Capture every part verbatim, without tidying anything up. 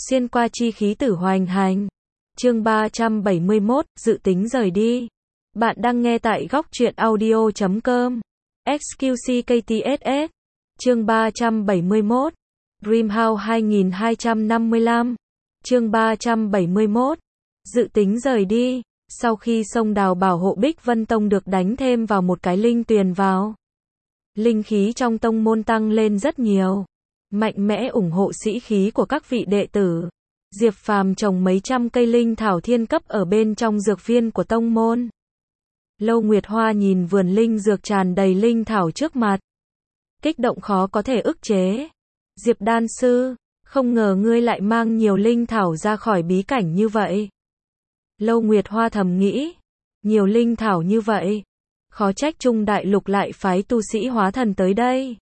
Xuyên qua chi khí tử hoành hành. Chương ba trăm bảy mươi mốt, dự tính rời đi. Bạn đang nghe tại góc truyện audio chấm com. ích quy xê ca tê ét ét. Chương ba trăm bảy mươi mốt. Dreamhouse hai nghìn hai trăm năm mươi lăm. Chương ba trăm bảy mươi mốt. Dự tính rời đi. Sau khi sông đào bảo hộ Bích Vân Tông được đánh thêm vào một cái linh tuyền vào, linh khí trong tông môn tăng lên rất nhiều, mạnh mẽ ủng hộ sĩ khí của các vị đệ tử. Diệp Phàm trồng mấy trăm cây linh thảo thiên cấp ở bên trong dược viên của tông môn. Lâu Nguyệt Hoa nhìn vườn linh dược tràn đầy linh thảo trước mặt, kích động khó có thể ức chế. Diệp đan sư, không ngờ ngươi lại mang nhiều linh thảo ra khỏi bí cảnh như vậy. Lâu Nguyệt Hoa thầm nghĩ, nhiều linh thảo như vậy, khó trách Trung Đại Lục lại phái tu sĩ hóa thần tới đây.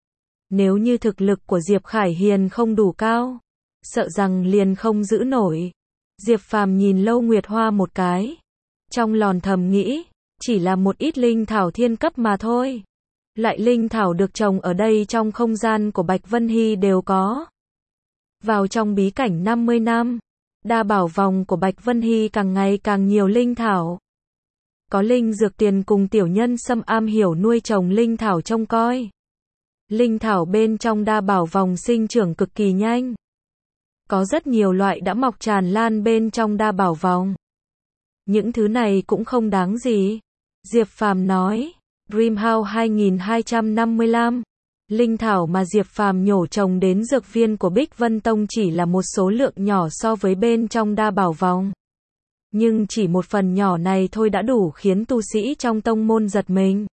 Nếu như thực lực của Diệp Khải Hiền không đủ cao, sợ rằng liền không giữ nổi. Diệp Phàm nhìn Lâu Nguyệt Hoa một cái, trong lòng thầm nghĩ, chỉ là một ít linh thảo thiên cấp mà thôi. Loại linh thảo được trồng ở đây trong không gian của Bạch Vân Hy đều có. Vào trong bí cảnh năm mươi năm, đa bảo vòng của Bạch Vân Hy càng ngày càng nhiều linh thảo. Có linh dược tiền cùng tiểu nhân xâm am hiểu nuôi trồng linh thảo trông coi. Linh thảo bên trong đa bảo vòng sinh trưởng cực kỳ nhanh. Có rất nhiều loại đã mọc tràn lan bên trong đa bảo vòng. Những thứ này cũng không đáng gì. Diệp Phàm nói, Dreamhouse hai nghìn hai trăm năm mươi lăm. Linh thảo mà Diệp Phàm nhổ trồng đến dược viên của Bích Vân Tông chỉ là một số lượng nhỏ so với bên trong đa bảo vòng. Nhưng chỉ một phần nhỏ này thôi đã đủ khiến tu sĩ trong tông môn giật mình.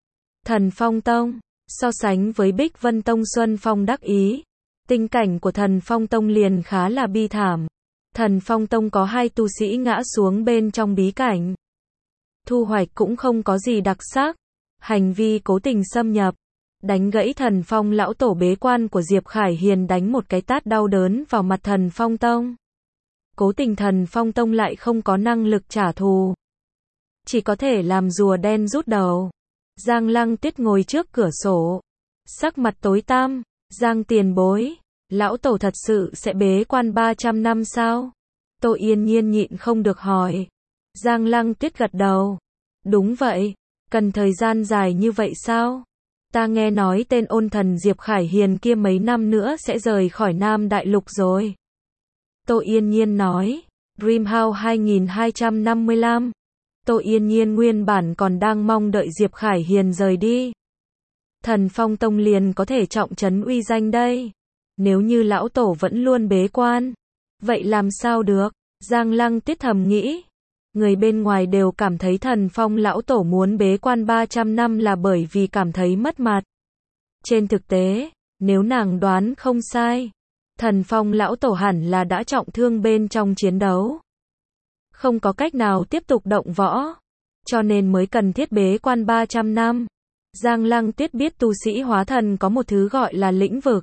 Thần Phong Tông, so sánh với Bích Vân Tông Xuân Phong đắc ý, tình cảnh của Thần Phong Tông liền khá là bi thảm. Thần Phong Tông có hai tu sĩ ngã xuống bên trong bí cảnh. Thu hoạch cũng không có gì đặc sắc, hành vi cố tình xâm nhập, đánh gãy Thần Phong lão tổ bế quan của Diệp Khải Hiền đánh một cái tát đau đớn vào mặt Thần Phong Tông. Cố tình Thần Phong Tông lại không có năng lực trả thù, chỉ có thể làm rùa đen rút đầu. Giang Lăng Tuyết ngồi trước cửa sổ, sắc mặt tối tăm. Giang tiền bối, lão tổ thật sự sẽ bế quan ba trăm năm sao? Tô Yên Nhiên nhịn không được hỏi. Giang Lăng Tuyết gật đầu. Đúng vậy, cần thời gian dài như vậy sao? Ta nghe nói tên ôn thần Diệp Khải Hiền kia mấy năm nữa sẽ rời khỏi Nam Đại Lục rồi. Tô Yên Nhiên nói, Dreamhouse hai nghìn hai trăm năm mươi lăm. Tô Yên Nhiên nguyên bản còn đang mong đợi Diệp Khải Hiền rời đi. Thần Phong Tông liền có thể trọng trấn uy danh đây. Nếu như lão tổ vẫn luôn bế quan, vậy làm sao được? Giang Lăng Tuyết thầm nghĩ. Người bên ngoài đều cảm thấy Thần Phong lão tổ muốn bế quan ba trăm năm là bởi vì cảm thấy mất mặt. Trên thực tế, nếu nàng đoán không sai, Thần Phong lão tổ hẳn là đã trọng thương bên trong chiến đấu, không có cách nào tiếp tục động võ, cho nên mới cần thiết bế quan ba trăm năm. Giang Lăng Tuyết biết tu sĩ hóa thần có một thứ gọi là lĩnh vực.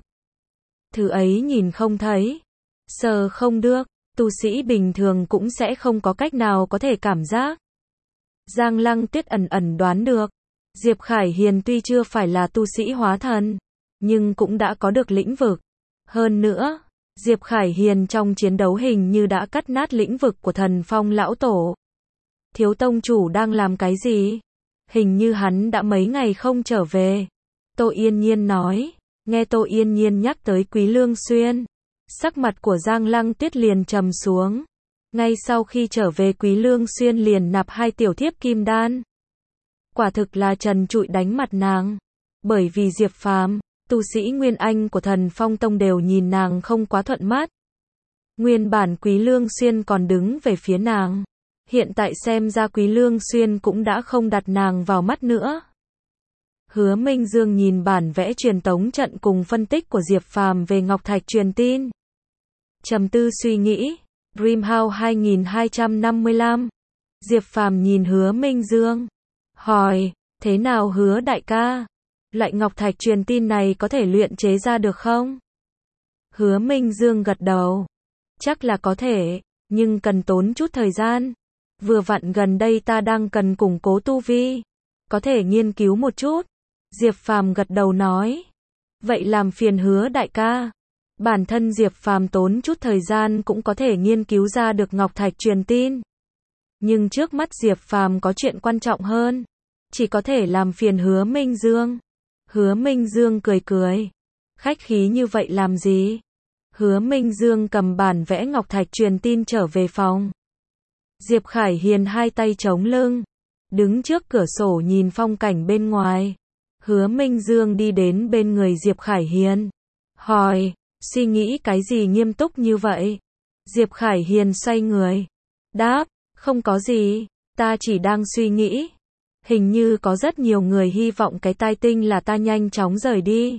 Thứ ấy nhìn không thấy, sờ không được, tu sĩ bình thường cũng sẽ không có cách nào có thể cảm giác. Giang Lăng Tuyết ẩn ẩn đoán được, Diệp Khải Hiền tuy chưa phải là tu sĩ hóa thần, nhưng cũng đã có được lĩnh vực. Hơn nữa, Diệp Khải Hiền trong chiến đấu hình như đã cắt nát lĩnh vực của Thần Phong lão tổ. Thiếu tông chủ đang làm cái gì? Hình như hắn đã mấy ngày không trở về. Tô Yên Nhiên nói. Nghe Tô Yên Nhiên nhắc tới Quý Lương Xuyên, sắc mặt của Giang Lăng Tuyết liền trầm xuống. Ngay sau khi trở về Quý Lương Xuyên liền nạp hai tiểu thiếp kim đan. Quả thực là trần trụi đánh mặt nàng. Bởi vì Diệp Phàm, tu sĩ Nguyên Anh của Thần Phong Tông đều nhìn nàng không quá thuận mắt. Nguyên bản Quý Lương Xuyên còn đứng về phía nàng. Hiện tại xem ra Quý Lương Xuyên cũng đã không đặt nàng vào mắt nữa. Hứa Minh Dương nhìn bản vẽ truyền tống trận cùng phân tích của Diệp Phàm về Ngọc Thạch truyền tin. Trầm tư suy nghĩ, Dreamhouse hai nghìn hai trăm năm mươi lăm. Diệp Phàm nhìn Hứa Minh Dương, hỏi, thế nào Hứa đại ca? Loại Ngọc Thạch truyền tin này có thể luyện chế ra được không? Hứa Minh Dương gật đầu. Chắc là có thể, nhưng cần tốn chút thời gian. Vừa vặn gần đây ta đang cần củng cố tu vi, có thể nghiên cứu một chút. Diệp Phàm gật đầu nói. Vậy làm phiền Hứa đại ca. Bản thân Diệp Phàm tốn chút thời gian cũng có thể nghiên cứu ra được ngọc thạch truyền tin. Nhưng trước mắt Diệp Phàm có chuyện quan trọng hơn, chỉ có thể làm phiền Hứa Minh Dương. Hứa Minh Dương cười cười, khách khí như vậy làm gì? Hứa Minh Dương cầm bản vẽ ngọc thạch truyền tin trở về phòng. Diệp Khải Hiền hai tay chống lưng, đứng trước cửa sổ nhìn phong cảnh bên ngoài. Hứa Minh Dương đi đến bên người Diệp Khải Hiền, hỏi, suy nghĩ cái gì nghiêm túc như vậy? Diệp Khải Hiền xoay người, đáp, không có gì, ta chỉ đang suy nghĩ. Hình như có rất nhiều người hy vọng cái tai tinh là ta nhanh chóng rời đi.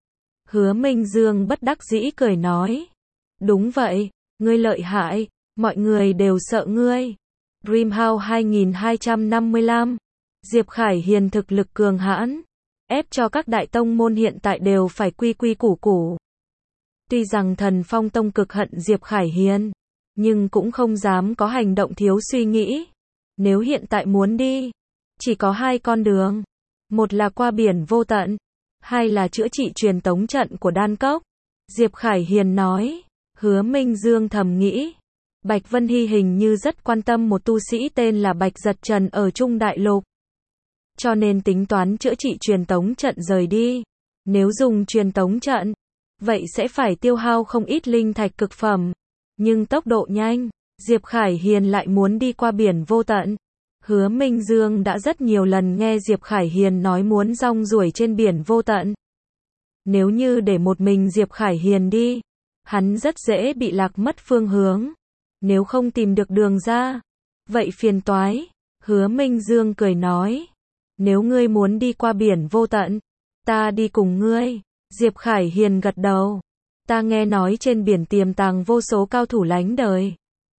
Hứa Minh Dương bất đắc dĩ cười nói, đúng vậy, ngươi lợi hại, mọi người đều sợ ngươi. Dreamhouse hai nghìn hai trăm năm mươi lăm, Diệp Khải Hiền thực lực cường hãn, ép cho các đại tông môn hiện tại đều phải quy quy củ củ. Tuy rằng Thần Phong Tông cực hận Diệp Khải Hiền, nhưng cũng không dám có hành động thiếu suy nghĩ. Nếu hiện tại muốn đi, chỉ có hai con đường. Một là qua biển vô tận, hai là chữa trị truyền tống trận của Đan Cốc. Diệp Khải Hiền nói. Hứa Minh Dương thầm nghĩ, Bạch Vân Hy hình như rất quan tâm một tu sĩ tên là Bạch Giật Trần ở Trung Đại Lục. Cho nên tính toán chữa trị truyền tống trận rời đi. Nếu dùng truyền tống trận, vậy sẽ phải tiêu hao không ít linh thạch cực phẩm. Nhưng tốc độ nhanh, Diệp Khải Hiền lại muốn đi qua biển vô tận. Hứa Minh Dương đã rất nhiều lần nghe Diệp Khải Hiền nói muốn rong ruổi trên biển vô tận. Nếu như để một mình Diệp Khải Hiền đi, hắn rất dễ bị lạc mất phương hướng. Nếu không tìm được đường ra, vậy phiền toái. Hứa Minh Dương cười nói, nếu ngươi muốn đi qua biển vô tận, ta đi cùng ngươi. Diệp Khải Hiền gật đầu, ta nghe nói trên biển tiềm tàng vô số cao thủ lánh đời.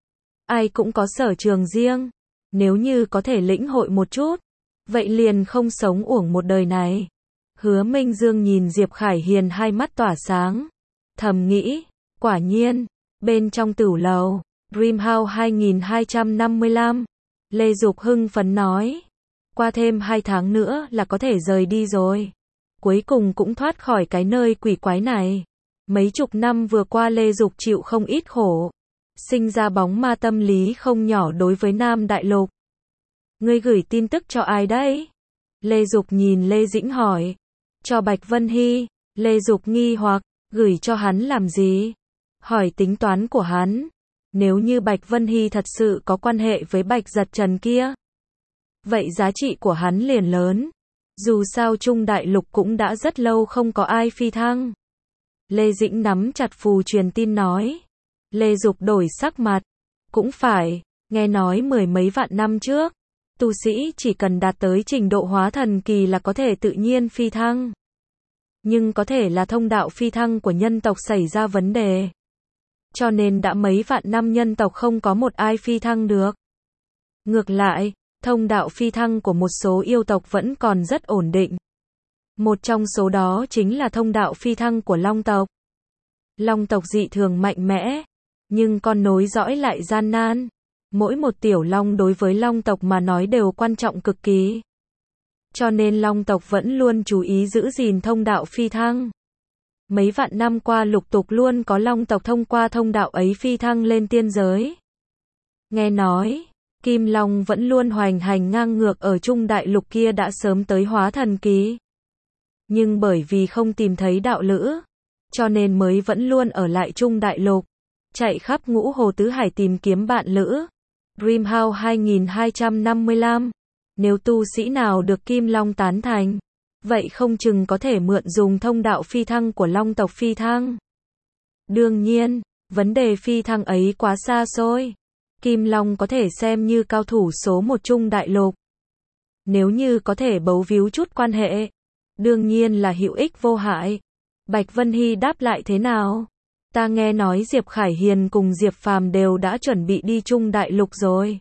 Ai cũng có sở trường riêng, nếu như có thể lĩnh hội một chút, vậy liền không sống uổng một đời này. Hứa Minh Dương nhìn Diệp Khải Hiền hai mắt tỏa sáng, thầm nghĩ, quả nhiên, bên trong tửu lầu, Dreamhouse hai nghìn hai trăm năm mươi lăm, Lê Dục hưng phấn nói, qua thêm hai tháng nữa là có thể rời đi rồi. Cuối cùng cũng thoát khỏi cái nơi quỷ quái này. Mấy chục năm vừa qua Lê Dục chịu không ít khổ, sinh ra bóng ma tâm lý không nhỏ đối với Nam Đại Lục. Ngươi gửi tin tức cho ai đấy? Lê Dục nhìn Lê Dĩnh hỏi. Cho Bạch Vân Hy. Lê Dục nghi hoặc, gửi cho hắn làm gì? Hỏi tính toán của hắn. Nếu như Bạch Vân Hy thật sự có quan hệ với Bạch Giật Trần kia, vậy giá trị của hắn liền lớn. Dù sao Trung Đại Lục cũng đã rất lâu không có ai phi thăng. Lê Dĩnh nắm chặt phù truyền tin nói. Lê Dục đổi sắc mặt. Cũng phải, nghe nói mười mấy vạn năm trước, tu sĩ chỉ cần đạt tới trình độ hóa thần kỳ là có thể tự nhiên phi thăng. Nhưng có thể là thông đạo phi thăng của nhân tộc xảy ra vấn đề. Cho nên đã mấy vạn năm nhân tộc không có một ai phi thăng được. Ngược lại, thông đạo phi thăng của một số yêu tộc vẫn còn rất ổn định. Một trong số đó chính là thông đạo phi thăng của Long tộc. Long tộc dị thường mạnh mẽ, nhưng con nối dõi lại gian nan. Mỗi một tiểu long đối với Long tộc mà nói đều quan trọng cực kỳ. Cho nên Long tộc vẫn luôn chú ý giữ gìn thông đạo phi thăng. Mấy vạn năm qua lục tục luôn có Long tộc thông qua thông đạo ấy phi thăng lên tiên giới. Nghe nói, Kim Long vẫn luôn hoành hành ngang ngược ở Trung Đại Lục kia đã sớm tới hóa thần kỳ. Nhưng bởi vì không tìm thấy đạo lữ, cho nên mới vẫn luôn ở lại Trung Đại Lục, chạy khắp ngũ hồ tứ hải tìm kiếm bạn lữ. Dreamhouse hai nghìn hai trăm năm mươi lăm, nếu tu sĩ nào được Kim Long tán thành, vậy không chừng có thể mượn dùng thông đạo phi thăng của Long tộc phi thăng. Đương nhiên, vấn đề phi thăng ấy quá xa xôi. Kim Long có thể xem như cao thủ số một Trung Đại Lục. Nếu như có thể bấu víu chút quan hệ, đương nhiên là hữu ích vô hại. Bạch Vân Hy đáp lại thế nào? Ta nghe nói Diệp Khải Hiền cùng Diệp Phàm đều đã chuẩn bị đi Trung Đại Lục rồi.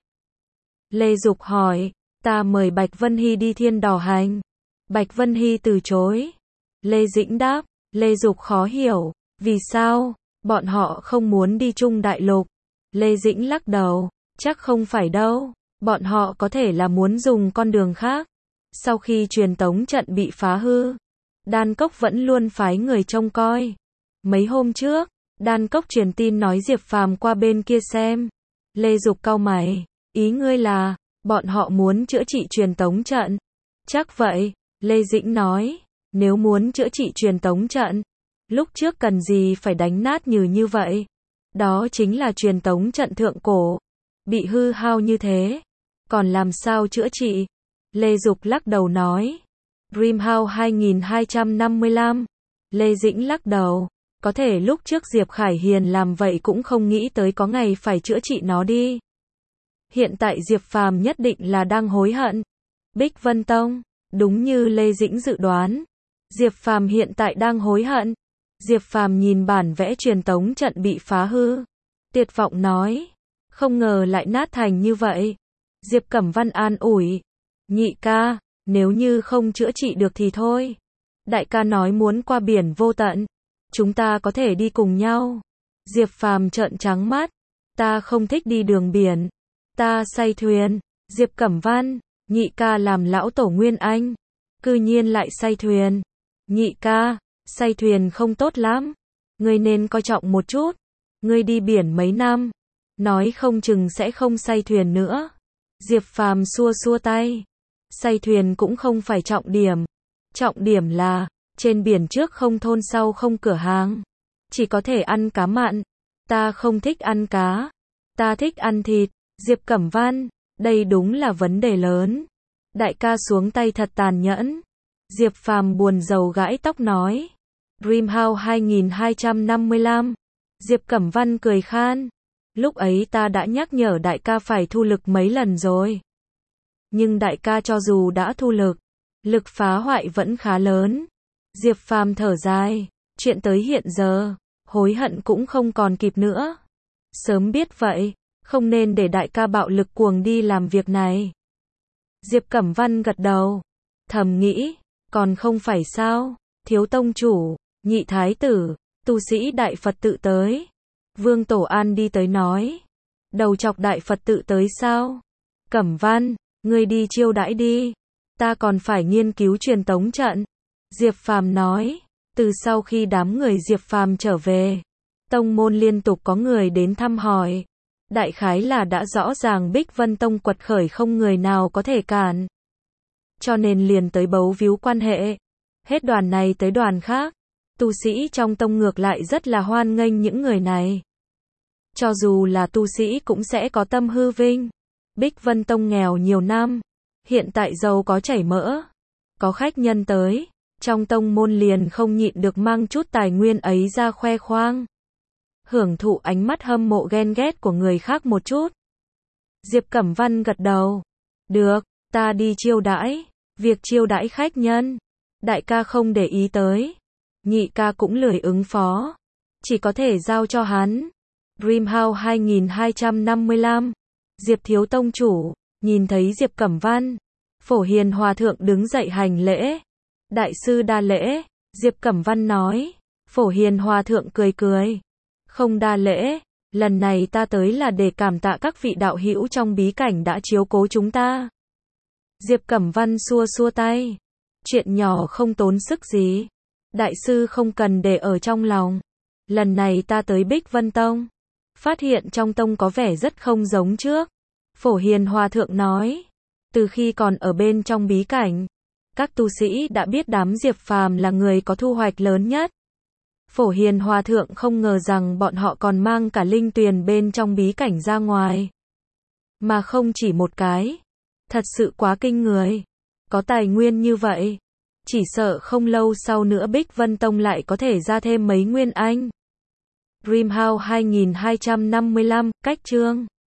Lê Dục hỏi, ta mời Bạch Vân Hy đi Thiên Đỏ Hành. Bạch Vân Hy từ chối. Lê Dĩnh đáp, Lê Dục khó hiểu, vì sao? Bọn họ không muốn đi Trung Đại Lục. Lê Dĩnh lắc đầu, chắc không phải đâu, bọn họ có thể là muốn dùng con đường khác. Sau khi truyền tống trận bị phá hư, Đan Cốc vẫn luôn phái người trông coi. Mấy hôm trước, Đan Cốc truyền tin nói Diệp Phàm qua bên kia xem. Lê Dục cau mày, ý ngươi là, bọn họ muốn chữa trị truyền tống trận. Chắc vậy, Lê Dĩnh nói, nếu muốn chữa trị truyền tống trận, lúc trước cần gì phải đánh nát như như vậy. Đó chính là truyền tống trận thượng cổ, bị hư hao như thế, còn làm sao chữa trị? Lê Dục lắc đầu nói, Dreamhouse hai nghìn hai trăm năm mươi lăm. Lê Dĩnh lắc đầu, có thể lúc trước Diệp Khải Hiền làm vậy cũng không nghĩ tới có ngày phải chữa trị nó đi. Hiện tại Diệp Phàm nhất định là đang hối hận. Bích Vân Tông, đúng như Lê Dĩnh dự đoán, Diệp Phàm hiện tại đang hối hận. Diệp Phàm nhìn bản vẽ truyền tống trận bị phá hư, tuyệt vọng nói, không ngờ lại nát thành như vậy. Diệp Cẩm Văn an ủi, nhị ca, nếu như không chữa trị được thì thôi. Đại ca nói muốn qua biển vô tận, chúng ta có thể đi cùng nhau. Diệp Phàm trợn trắng mắt, ta không thích đi đường biển, ta say thuyền. Diệp Cẩm Văn, nhị ca làm lão tổ Nguyên Anh, cư nhiên lại say thuyền. Nhị ca, say thuyền không tốt lắm, ngươi nên coi trọng một chút. Ngươi đi biển mấy năm, nói không chừng sẽ không say thuyền nữa. Diệp Phàm xua xua tay, say thuyền cũng không phải trọng điểm. Trọng điểm là, trên biển trước không thôn sau không cửa hàng, chỉ có thể ăn cá mặn. Ta không thích ăn cá, ta thích ăn thịt. Diệp Cẩm Văn, đây đúng là vấn đề lớn. Đại ca xuống tay thật tàn nhẫn. Diệp Phàm buồn rầu gãi tóc nói, Dreamhouse hai nghìn hai trăm năm mươi lăm. Diệp Cẩm Văn cười khan, lúc ấy ta đã nhắc nhở đại ca phải thu lực mấy lần rồi. Nhưng đại ca cho dù đã thu lực, lực phá hoại vẫn khá lớn. Diệp Phàm thở dài, chuyện tới hiện giờ, hối hận cũng không còn kịp nữa. Sớm biết vậy, không nên để đại ca bạo lực cuồng đi làm việc này. Diệp Cẩm Văn gật đầu, thầm nghĩ, còn không phải sao, thiếu tông chủ, nhị thái tử, tu sĩ đại Phật tự tới. Vương Tổ An đi tới nói, đầu chọc đại Phật tự tới sao? Cẩm Văn, ngươi đi chiêu đãi đi, ta còn phải nghiên cứu truyền tống trận. Diệp Phàm nói, từ sau khi đám người Diệp Phàm trở về, tông môn liên tục có người đến thăm hỏi. Đại khái là đã rõ ràng Bích Vân Tông quật khởi không người nào có thể cản. Cho nên liền tới bấu víu quan hệ. Hết đoàn này tới đoàn khác. Tu sĩ trong tông ngược lại rất là hoan nghênh những người này. Cho dù là tu sĩ cũng sẽ có tâm hư vinh. Bích Vân Tông nghèo nhiều năm, hiện tại giàu có chảy mỡ. Có khách nhân tới, trong tông môn liền không nhịn được mang chút tài nguyên ấy ra khoe khoang. Hưởng thụ ánh mắt hâm mộ ghen ghét của người khác một chút. Diệp Cẩm Văn gật đầu. Được, ta đi chiêu đãi. Việc chiêu đãi khách nhân, đại ca không để ý tới. Nhị ca cũng lười ứng phó, chỉ có thể giao cho hắn. Dreamhouse hai nghìn hai trăm năm mươi lăm. Diệp thiếu tông chủ, nhìn thấy Diệp Cẩm Văn, Phổ Hiền Hòa Thượng đứng dậy hành lễ. Đại sư đa lễ. Diệp Cẩm Văn nói. Phổ Hiền Hòa Thượng cười cười. Không đa lễ, lần này ta tới là để cảm tạ các vị đạo hữu trong bí cảnh đã chiếu cố chúng ta. Diệp Cẩm Văn xua xua tay. Chuyện nhỏ không tốn sức gì. Đại sư không cần để ở trong lòng. Lần này ta tới Bích Vân Tông, phát hiện trong tông có vẻ rất không giống trước. Phổ Hiền Hòa Thượng nói, từ khi còn ở bên trong bí cảnh, các tu sĩ đã biết đám Diệp Phàm là người có thu hoạch lớn nhất. Phổ Hiền Hòa Thượng không ngờ rằng bọn họ còn mang cả linh tuyền bên trong bí cảnh ra ngoài. Mà không chỉ một cái. Thật sự quá kinh người. Có tài nguyên như vậy, chỉ sợ không lâu sau nữa Bích Vân Tông lại có thể ra thêm mấy nguyên anh. Dreamhouse hai nghìn hai trăm năm mươi lăm, cách chương